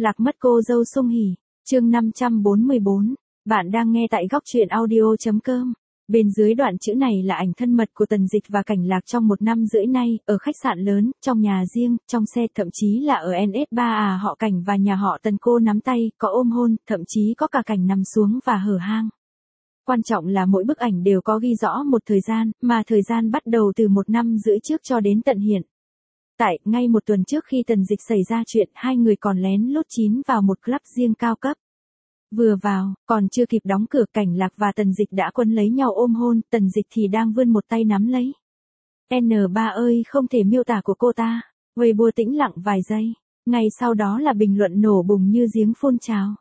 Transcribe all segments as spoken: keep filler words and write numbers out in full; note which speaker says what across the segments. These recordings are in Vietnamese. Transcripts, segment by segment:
Speaker 1: Lạc mất cô dâu Sung Hỉ, chương năm trăm bốn mươi bốn. Bạn đang nghe tại góc truyện audio.com. Bên dưới đoạn chữ này là ảnh thân mật của Tần Dịch và Cảnh Lạc trong một năm rưỡi nay, ở khách sạn lớn, trong nhà riêng, trong xe, thậm chí là ở en ét ba à họ Cảnh và nhà họ Tần cô nắm tay, có ôm hôn, thậm chí có cả cảnh nằm xuống và hở hang. Quan trọng là mỗi bức ảnh đều có ghi rõ một thời gian, mà thời gian bắt đầu từ một năm rưỡi trước cho đến tận hiện tại. Ngay một tuần trước khi Tần Dịch xảy ra chuyện, hai người còn lén lút chín vào một club riêng cao cấp. Vừa vào, còn chưa kịp đóng cửa, Cảnh Lạc và Tần Dịch đã quấn lấy nhau ôm hôn, Tần Dịch thì đang vươn một tay nắm lấy. en ba ơi, không thể miêu tả của cô ta. Weibo tĩnh lặng vài giây, ngay sau đó là bình luận nổ bùng như giếng phun trào.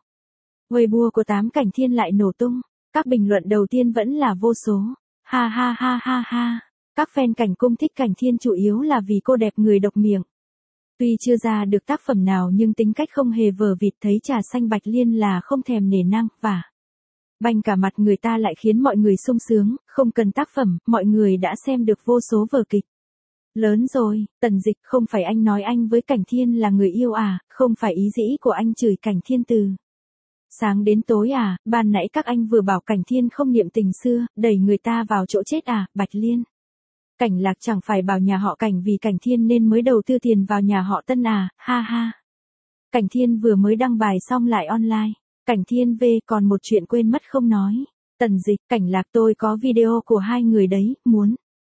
Speaker 1: Weibo của Tám Cảnh Thiên lại nổ tung. Các bình luận đầu tiên vẫn là vô số. Ha ha ha ha ha. Các fan Cảnh Cung thích Cảnh Thiên chủ yếu là vì cô đẹp người độc miệng. Tuy chưa ra được tác phẩm nào nhưng tính cách không hề vờ vịt, thấy trà xanh bạch liên là không thèm nể nang, và banh cả mặt người ta lại khiến mọi người sung sướng, không cần tác phẩm, mọi người đã xem được vô số vở kịch. Lớn rồi, Tần Dịch, không phải anh nói anh với Cảnh Thiên là người yêu à, không phải ý dĩ của anh chửi Cảnh Thiên từ sáng đến tối à, ban nãy các anh vừa bảo Cảnh Thiên không niệm tình xưa, đẩy người ta vào chỗ chết à, Bạch Liên. Cảnh Lạc chẳng phải bảo nhà họ Cảnh vì Cảnh Thiên nên mới đầu tư tiền vào nhà họ Tân à, ha ha. Cảnh Thiên vừa mới đăng bài xong lại online. Cảnh Thiên về còn một chuyện quên mất không nói. Tần Dịch, Cảnh Lạc tôi có video của hai người đấy, muốn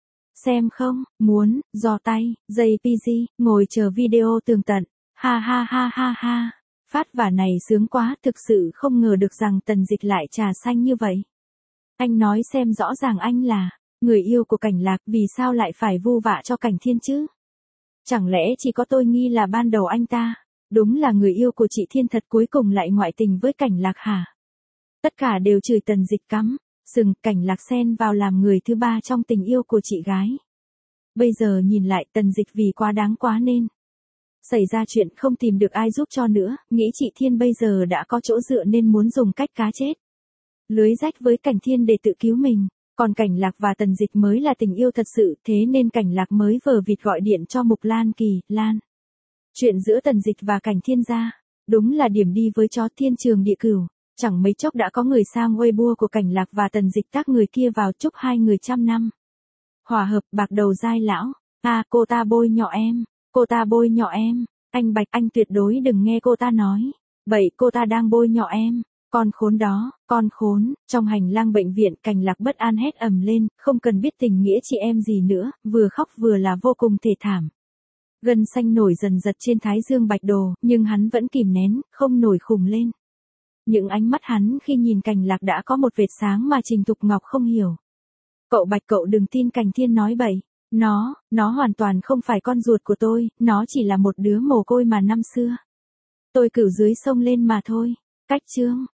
Speaker 1: xem không? Muốn, giò tay, jay pê giê, ngồi chờ video tường tận. Ha ha ha ha ha. Phát vả này sướng quá, thực sự không ngờ được rằng Tần Dịch lại trà xanh như vậy. Anh nói xem rõ ràng anh là người yêu của Cảnh Lạc, vì sao lại phải vu vạ cho Cảnh Thiên chứ? Chẳng lẽ chỉ có tôi nghi là ban đầu anh ta đúng là người yêu của chị Thiên thật, cuối cùng lại ngoại tình với Cảnh Lạc hả? Tất cả đều chửi Tần Dịch cắm sừng, Cảnh Lạc xen vào làm người thứ ba trong tình yêu của chị gái. Bây giờ nhìn lại, Tần Dịch vì quá đáng quá nên xảy ra chuyện không tìm được ai giúp cho nữa, nghĩ chị Thiên bây giờ đã có chỗ dựa nên muốn dùng cách cá chết lưới rách với Cảnh Thiên để tự cứu mình. Còn Cảnh Lạc và Tần Dịch mới là tình yêu thật sự, thế nên Cảnh Lạc mới vờ vịt gọi điện cho Mục Lan Kỳ, Lan. Chuyện giữa Tần Dịch và Cảnh Thiên ra, đúng là điểm đi với chó thiên trường địa cửu. Chẳng mấy chốc đã có người sang Weibo của Cảnh Lạc và Tần Dịch tác người kia vào chúc hai người trăm năm hòa hợp, bạc đầu dai lão. À, cô ta bôi nhọ em, cô ta bôi nhọ em, anh Bạch, anh tuyệt đối đừng nghe cô ta nói bậy, cô ta đang bôi nhọ em. Con khốn đó, con khốn. Trong hành lang bệnh viện, Cảnh Lạc bất an hét ầm lên, không cần biết tình nghĩa chị em gì nữa, vừa khóc vừa là vô cùng thê thảm. Gân xanh nổi dần dật trên thái dương Bạch Đồ, nhưng hắn vẫn kìm nén, không nổi khùng lên. Những ánh mắt hắn khi nhìn Cảnh Lạc đã có một vệt sáng mà Trình Thục Ngọc không hiểu. Cậu Bạch, cậu đừng tin Cảnh Thiên nói bậy. Nó, nó hoàn toàn không phải con ruột của tôi, nó chỉ là một đứa mồ côi mà năm xưa tôi cửu dưới sông lên mà thôi. Cách chương.